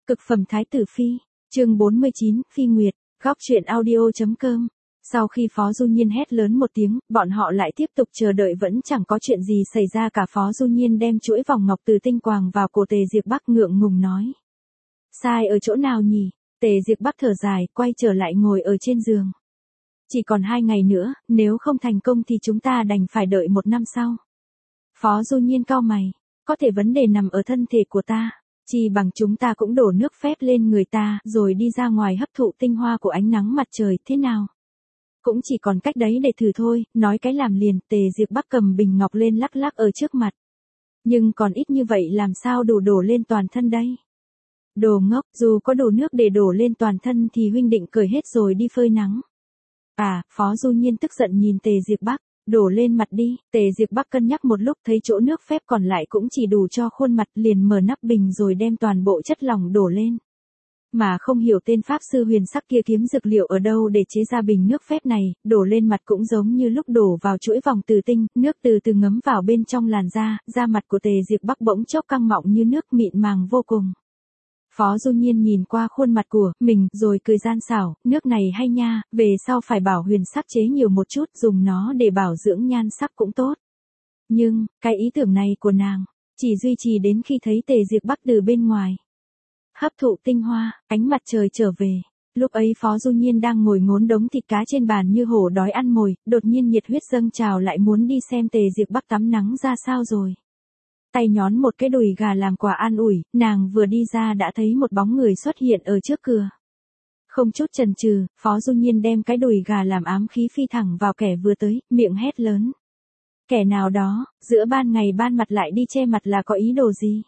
Cực phẩm Thái tử Phi, chương 49, Phi Nguyệt, góc truyện audio.com. Sau khi Phó Du Nhiên hét lớn một tiếng, bọn họ lại tiếp tục chờ đợi vẫn chẳng có chuyện gì xảy ra cả. Phó Du Nhiên đem chuỗi vòng ngọc từ tinh quàng vào cổ Tề Diệp Bắc, ngượng ngùng nói. Sai ở chỗ nào nhỉ? Tề Diệp Bắc thở dài, quay trở lại ngồi ở trên giường. Chỉ còn 2 ngày nữa, nếu không thành công thì chúng ta đành phải đợi 1 năm sau. Phó Du Nhiên cau mày, có thể vấn đề nằm ở thân thể của ta. Chỉ bằng chúng ta cũng đổ nước phép lên người ta, rồi đi ra ngoài hấp thụ tinh hoa của ánh nắng mặt trời, thế nào? Cũng chỉ còn cách đấy để thử thôi, nói cái làm liền. Tề Diệp Bắc cầm bình ngọc lên lắc lắc ở trước mặt. Nhưng còn ít như vậy làm sao đủ đổ lên toàn thân đây? Đồ ngốc, dù có đủ nước để đổ lên toàn thân thì huynh định cởi hết rồi đi phơi nắng. À, Phó Du Nhiên tức giận nhìn Tề Diệp Bắc. Đổ lên mặt đi. Tề Diệp Bắc cân nhắc một lúc, thấy chỗ nước phép còn lại cũng chỉ đủ cho khuôn mặt, liền mở nắp bình rồi đem toàn bộ chất lỏng đổ lên. Mà không hiểu tên pháp sư huyền sắc kia kiếm dược liệu ở đâu để chế ra bình nước phép này, đổ lên mặt cũng giống như lúc đổ vào chuỗi vòng tử tinh, nước từ từ ngấm vào bên trong làn da mặt của Tề Diệp Bắc bỗng chốc căng mọng như nước, mịn màng vô cùng. Phó Du Nhiên nhìn qua khuôn mặt của mình rồi cười gian xảo, nước này hay nha, về sau phải bảo huyền sắc chế nhiều một chút, dùng nó để bảo dưỡng nhan sắc cũng tốt. Nhưng, cái ý tưởng này của nàng, chỉ duy trì đến khi thấy Tề Diệp Bắc từ bên ngoài hấp thụ tinh hoa, ánh mặt trời trở về. Lúc ấy Phó Du Nhiên đang ngồi ngốn đống thịt cá trên bàn như hổ đói ăn mồi, đột nhiên nhiệt huyết dâng trào lại muốn đi xem Tề Diệp Bắc tắm nắng ra sao rồi. Tay nhón một cái đùi gà làm quà an ủi, nàng vừa đi ra đã thấy một bóng người xuất hiện ở trước cửa. Không chút chần chừ, Phó Du Nhiên đem cái đùi gà làm ám khí phi thẳng vào kẻ vừa tới, miệng hét lớn. Kẻ nào đó, giữa ban ngày ban mặt lại đi che mặt là có ý đồ gì?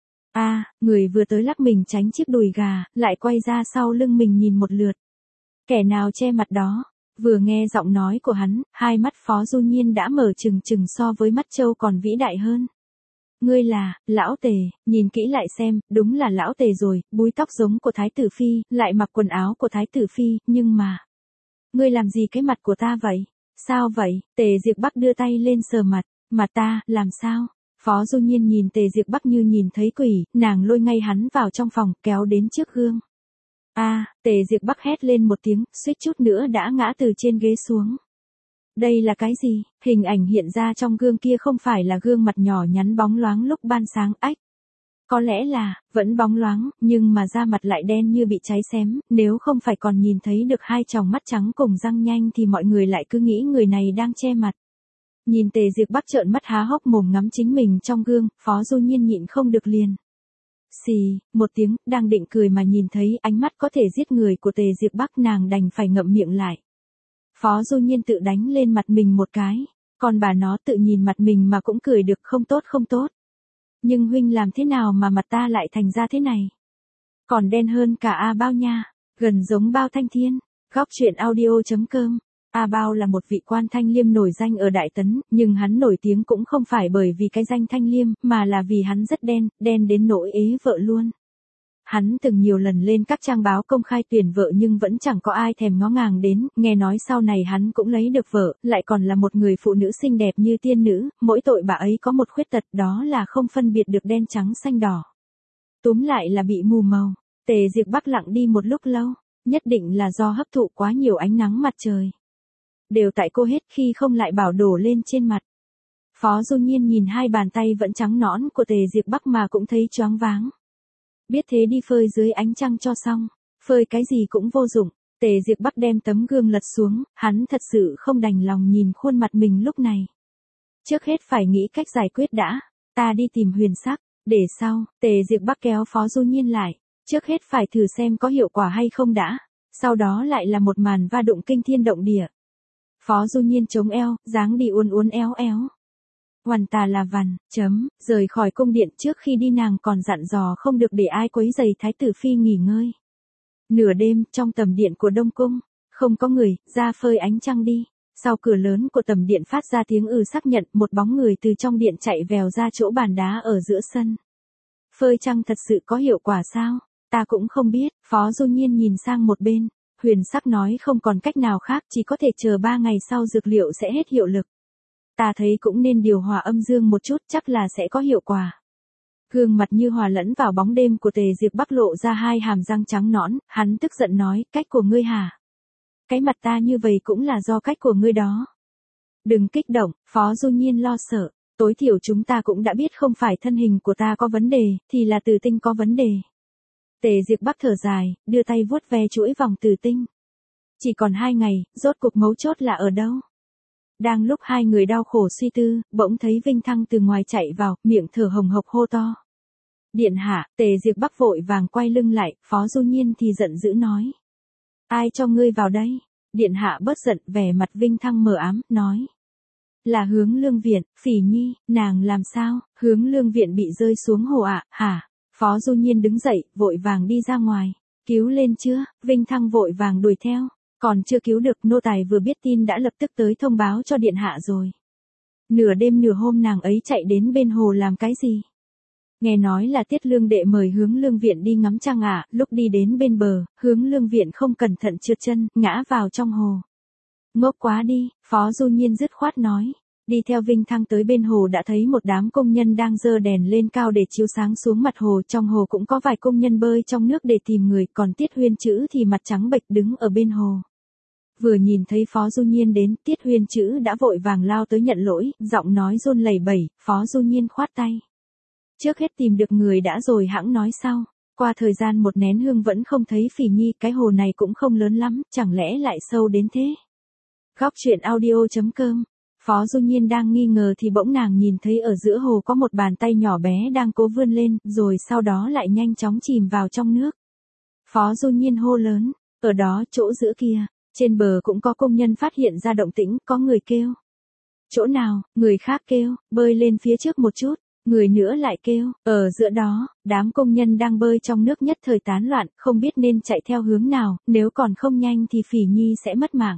Người vừa tới lắc mình tránh chiếc đùi gà, lại quay ra sau lưng mình nhìn một lượt. Kẻ nào che mặt đó? Vừa nghe giọng nói của hắn, hai mắt Phó Du Nhiên đã mở trừng trừng so với mắt trâu còn vĩ đại hơn. Ngươi là, lão Tề, nhìn kỹ lại xem, đúng là lão Tề rồi, búi tóc giống của Thái tử Phi, lại mặc quần áo của Thái tử Phi, nhưng mà... Ngươi làm gì cái mặt của ta vậy? Sao vậy? Tề Diệp Bắc đưa tay lên sờ mặt, mặt ta, làm sao? Phó Du Nhiên nhìn Tề Diệp Bắc như nhìn thấy quỷ, nàng lôi ngay hắn vào trong phòng, kéo đến trước gương. Tề Diệp Bắc hét lên một tiếng, suýt chút nữa đã ngã từ trên ghế xuống. Đây là cái gì? Hình ảnh hiện ra trong gương kia không phải là gương mặt nhỏ nhắn bóng loáng lúc ban sáng, ách. Có lẽ là, vẫn bóng loáng, nhưng mà da mặt lại đen như bị cháy xém, nếu không phải còn nhìn thấy được hai tròng mắt trắng cùng răng nhanh thì mọi người lại cứ nghĩ người này đang che mặt. Nhìn Tề Diệp Bắc trợn mắt há hốc mồm ngắm chính mình trong gương, Phó Du Nhiên nhịn không được liền. Xì, một tiếng, đang định cười mà nhìn thấy ánh mắt có thể giết người của Tề Diệp Bắc, nàng đành phải ngậm miệng lại. Phó Du Nhiên tự đánh lên mặt mình một cái, còn bà nó tự nhìn mặt mình mà cũng cười được, không tốt không tốt. Nhưng huynh làm thế nào mà mặt ta lại thành ra thế này? Còn đen hơn cả A Bao nha, gần giống Bao Thanh Thiên, góc truyện audio.com. A Bao là một vị quan Thanh Liêm nổi danh ở Đại Tấn, nhưng hắn nổi tiếng cũng không phải bởi vì cái danh Thanh Liêm, mà là vì hắn rất đen, đen đến nỗi ế vợ luôn. Hắn từng nhiều lần lên các trang báo công khai tuyển vợ nhưng vẫn chẳng có ai thèm ngó ngàng đến, nghe nói sau này hắn cũng lấy được vợ, lại còn là một người phụ nữ xinh đẹp như tiên nữ, mỗi tội bà ấy có một khuyết tật, đó là không phân biệt được đen trắng xanh đỏ. Túm lại là bị mù màu. Tề Diệp Bắc lặng đi một lúc lâu, nhất định là do hấp thụ quá nhiều ánh nắng mặt trời. Đều tại cô hết, khi không lại bảo đổ lên trên mặt. Phó Du Nhiên nhìn hai bàn tay vẫn trắng nõn của Tề Diệp Bắc mà cũng thấy choáng váng. Biết thế đi phơi dưới ánh trăng cho xong, phơi cái gì cũng vô dụng. Tề Diệp Bắc đem tấm gương lật xuống, hắn thật sự không đành lòng nhìn khuôn mặt mình lúc này. Trước hết phải nghĩ cách giải quyết đã, ta đi tìm huyền sắc, để sau. Tề Diệp Bắc kéo Phó Du Nhiên lại, trước hết phải thử xem có hiệu quả hay không đã, sau đó lại là một màn va đụng kinh thiên động địa. Phó Du Nhiên chống eo, dáng đi uốn uốn éo éo. Hoàn tà là vằn, rời khỏi cung điện trước khi đi nàng còn dặn dò không được để ai quấy rầy Thái tử Phi nghỉ ngơi. Nửa đêm, trong tầm điện của Đông Cung, không có người, ra phơi ánh trăng đi. Sau cửa lớn của tầm điện phát ra tiếng xác nhận, một bóng người từ trong điện chạy vèo ra chỗ bàn đá ở giữa sân. Phơi trăng thật sự có hiệu quả sao? Ta cũng không biết. Phó Du Nhiên nhìn sang một bên, huyền sắc nói không còn cách nào khác, chỉ có thể chờ 3 ngày sau dược liệu sẽ hết hiệu lực. Ta thấy cũng nên điều hòa âm dương một chút, chắc là sẽ có hiệu quả. Gương mặt như hòa lẫn vào bóng đêm của Tề Diệp Bắc lộ ra hai hàm răng trắng nõn, hắn tức giận nói, cách của ngươi hả? Cái mặt ta như vậy cũng là do cách của ngươi đó. Đừng kích động, Phó Du Nhiên lo sợ, tối thiểu chúng ta cũng đã biết không phải thân hình của ta có vấn đề, thì là Tử Tinh có vấn đề. Tề Diệp Bắc thở dài, đưa tay vuốt ve chuỗi vòng Tử Tinh. Chỉ còn 2 ngày, rốt cuộc mấu chốt là ở đâu? Đang lúc hai người đau khổ suy tư, bỗng thấy Vinh Thăng từ ngoài chạy vào, miệng thở hồng hộc hô to. Điện hạ, Tề Diệp Bắc vội vàng quay lưng lại, Phó Du Nhiên thì giận dữ nói. Ai cho ngươi vào đây? Điện hạ bớt giận, vẻ mặt Vinh Thăng mờ ám, nói. Là Hướng Lương Viện, Phỉ Nhi, nàng làm sao? Hướng Lương Viện bị rơi xuống hồ ạ, hả? Phó Du Nhiên đứng dậy, vội vàng đi ra ngoài. Cứu lên chưa? Vinh Thăng vội vàng đuổi theo. Còn chưa cứu được, nô tài vừa biết tin đã lập tức tới thông báo cho điện hạ rồi. Nửa đêm nửa hôm nàng ấy chạy đến bên hồ làm cái gì? Nghe nói là Tiết Lương đệ mời Hướng Lương Viện đi ngắm trăng ạ, lúc đi đến bên bờ, Hướng Lương Viện không cẩn thận trượt chân, ngã vào trong hồ. Ngốc quá đi, Phó Du Nhiên dứt khoát nói. Đi theo Vinh Thăng tới bên hồ đã thấy một đám công nhân đang giơ đèn lên cao để chiếu sáng xuống mặt hồ, trong hồ cũng có vài công nhân bơi trong nước để tìm người, còn Tiết Huyên Chữ thì mặt trắng bệch đứng ở bên hồ. Vừa nhìn thấy Phó Du Nhiên đến, Tiết Huyên Chữ đã vội vàng lao tới nhận lỗi, giọng nói run lẩy bẩy, Phó Du Nhiên khoát tay. Trước hết tìm được người đã rồi hãng nói sau. Qua thời gian một nén hương vẫn không thấy Phỉ Nhi, cái hồ này cũng không lớn lắm, chẳng lẽ lại sâu đến thế? Góc truyện audio.com. Phó Du Nhiên đang nghi ngờ thì bỗng nàng nhìn thấy ở giữa hồ có một bàn tay nhỏ bé đang cố vươn lên, rồi sau đó lại nhanh chóng chìm vào trong nước. Phó Du Nhiên hô lớn, ở đó chỗ giữa kia, trên bờ cũng có công nhân phát hiện ra động tĩnh, có người kêu. Chỗ nào? Người khác kêu, bơi lên phía trước một chút. Người nữa lại kêu, ở giữa đó, đám công nhân đang bơi trong nước nhất thời tán loạn, không biết nên chạy theo hướng nào, nếu còn không nhanh thì Phỉ Nhi sẽ mất mạng.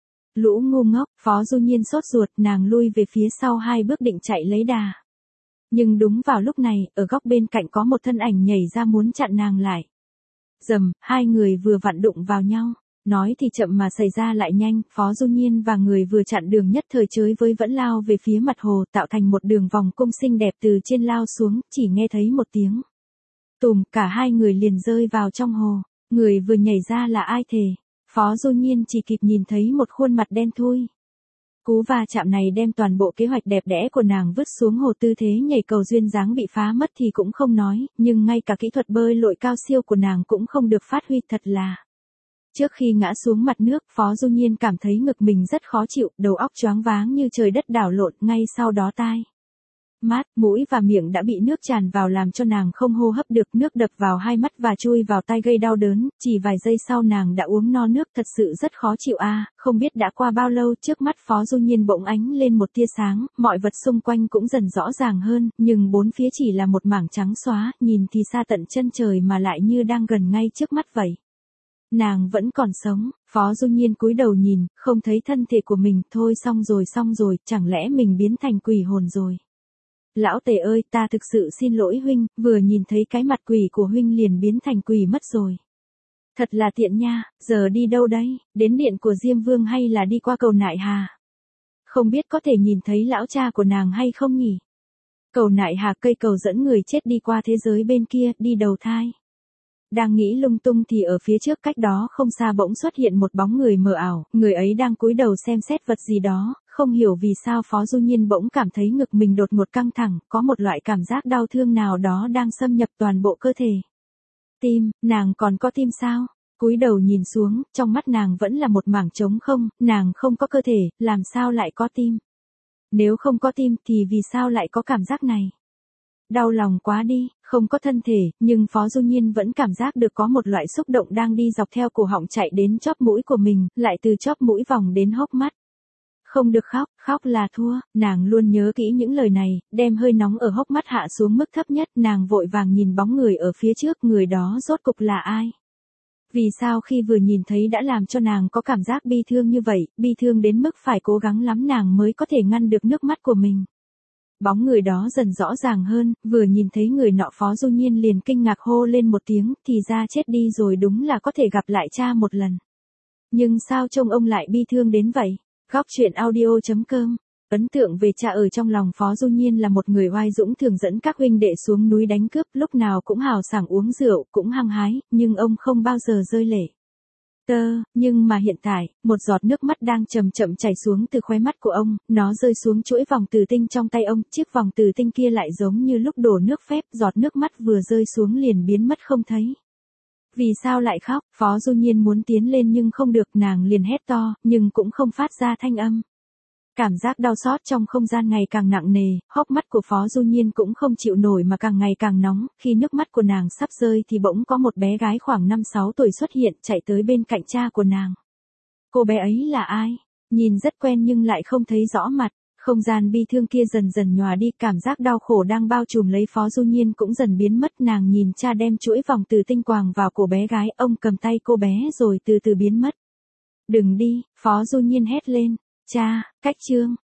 Lũ ngu ngốc, Phó Du Nhiên sốt ruột, nàng lui về phía sau 2 bước định chạy lấy đà. Nhưng đúng vào lúc này, ở góc bên cạnh có một thân ảnh nhảy ra muốn chặn nàng lại. Rầm, hai người vừa vặn đụng vào nhau. Nói thì chậm mà xảy ra lại nhanh, Phó Du Nhiên và người vừa chặn đường nhất thời chới với vẫn lao về phía mặt hồ, tạo thành một đường vòng cung xinh đẹp từ trên lao xuống, chỉ nghe thấy một tiếng. Tùm, cả hai người liền rơi vào trong hồ. Người vừa nhảy ra là ai thề? Phó Du Nhiên chỉ kịp nhìn thấy một khuôn mặt đen thui. Cú va chạm này đem toàn bộ kế hoạch đẹp đẽ của nàng vứt xuống hồ, tư thế nhảy cầu duyên dáng bị phá mất thì cũng không nói, nhưng ngay cả kỹ thuật bơi lội cao siêu của nàng cũng không được phát huy, thật là. Trước khi ngã xuống mặt nước, Phó Du Nhiên cảm thấy ngực mình rất khó chịu, đầu óc choáng váng như trời đất đảo lộn, ngay sau đó tai, mắt, mũi và miệng đã bị nước tràn vào làm cho nàng không hô hấp được, nước đập vào hai mắt và chui vào tai gây đau đớn, chỉ vài giây sau nàng đã uống no nước, thật sự rất khó chịu a. Không biết đã qua bao lâu, trước mắt Phó Du Nhiên bỗng ánh lên một tia sáng, mọi vật xung quanh cũng dần rõ ràng hơn, nhưng bốn phía chỉ là một mảng trắng xóa, nhìn thì xa tận chân trời mà lại như đang gần ngay trước mắt vậy. Nàng vẫn còn sống, Phó Du Nhiên cúi đầu nhìn, không thấy thân thể của mình, thôi xong rồi, chẳng lẽ mình biến thành quỷ hồn rồi. Lão Tề ơi, ta thực sự xin lỗi huynh, vừa nhìn thấy cái mặt quỷ của huynh liền biến thành quỷ mất rồi. Thật là tiện nha, giờ đi đâu đây, đến điện của Diêm Vương hay là đi qua cầu Nại Hà? Không biết có thể nhìn thấy lão cha của nàng hay không nhỉ? Cầu Nại Hà, cây cầu dẫn người chết đi qua thế giới bên kia, đi đầu thai. Đang nghĩ lung tung thì ở phía trước cách đó không xa bỗng xuất hiện một bóng người mờ ảo, người ấy đang cúi đầu xem xét vật gì đó, không hiểu vì sao Phó Du Nhiên bỗng cảm thấy ngực mình đột ngột căng thẳng, có một loại cảm giác đau thương nào đó đang xâm nhập toàn bộ cơ thể. Tim, nàng còn có tim sao? Cúi đầu nhìn xuống, trong mắt nàng vẫn là một mảng trống không, nàng không có cơ thể, làm sao lại có tim? Nếu không có tim thì vì sao lại có cảm giác này? Đau lòng quá đi, không có thân thể, nhưng Phó Du Nhiên vẫn cảm giác được có một loại xúc động đang đi dọc theo cổ họng chạy đến chóp mũi của mình, lại từ chóp mũi vòng đến hốc mắt. Không được khóc, khóc là thua, nàng luôn nhớ kỹ những lời này, đem hơi nóng ở hốc mắt hạ xuống mức thấp nhất, nàng vội vàng nhìn bóng người ở phía trước, người đó rốt cục là ai? Vì sao khi vừa nhìn thấy đã làm cho nàng có cảm giác bi thương như vậy, bi thương đến mức phải cố gắng lắm nàng mới có thể ngăn được nước mắt của mình. Bóng người đó dần rõ ràng hơn, vừa nhìn thấy người nọ Phó Du Nhiên liền kinh ngạc hô lên một tiếng, thì ra chết đi rồi, đúng là có thể gặp lại cha một lần. Nhưng sao trông ông lại bi thương đến vậy? Góc truyện audio.com Ấn tượng về cha ở trong lòng Phó Du Nhiên là một người oai dũng thường dẫn các huynh đệ xuống núi đánh cướp, lúc nào cũng hào sảng uống rượu, cũng hăng hái, nhưng ông không bao giờ rơi lệ. Nhưng mà hiện tại, một giọt nước mắt đang chậm chậm chảy xuống từ khóe mắt của ông, nó rơi xuống chuỗi vòng tử tinh trong tay ông, chiếc vòng tử tinh kia lại giống như lúc đổ nước phép, giọt nước mắt vừa rơi xuống liền biến mất không thấy. Vì sao lại khóc? Phó Du Nhiên muốn tiến lên nhưng không được, nàng liền hét to, nhưng cũng không phát ra thanh âm. Cảm giác đau xót trong không gian ngày càng nặng nề, hốc mắt của Phó Du Nhiên cũng không chịu nổi mà càng ngày càng nóng, khi nước mắt của nàng sắp rơi thì bỗng có một bé gái khoảng 5-6 tuổi xuất hiện, chạy tới bên cạnh cha của nàng. Cô bé ấy là ai? Nhìn rất quen nhưng lại không thấy rõ mặt. Không gian bi thương kia dần dần nhòa đi, cảm giác đau khổ đang bao trùm lấy Phó Du Nhiên cũng dần biến mất. Nàng nhìn cha đem chuỗi vòng từ tinh quàng vào cổ bé gái, ông cầm tay cô bé rồi từ từ biến mất. Đừng đi, Phó Du Nhiên hét lên. Cha, cách chương.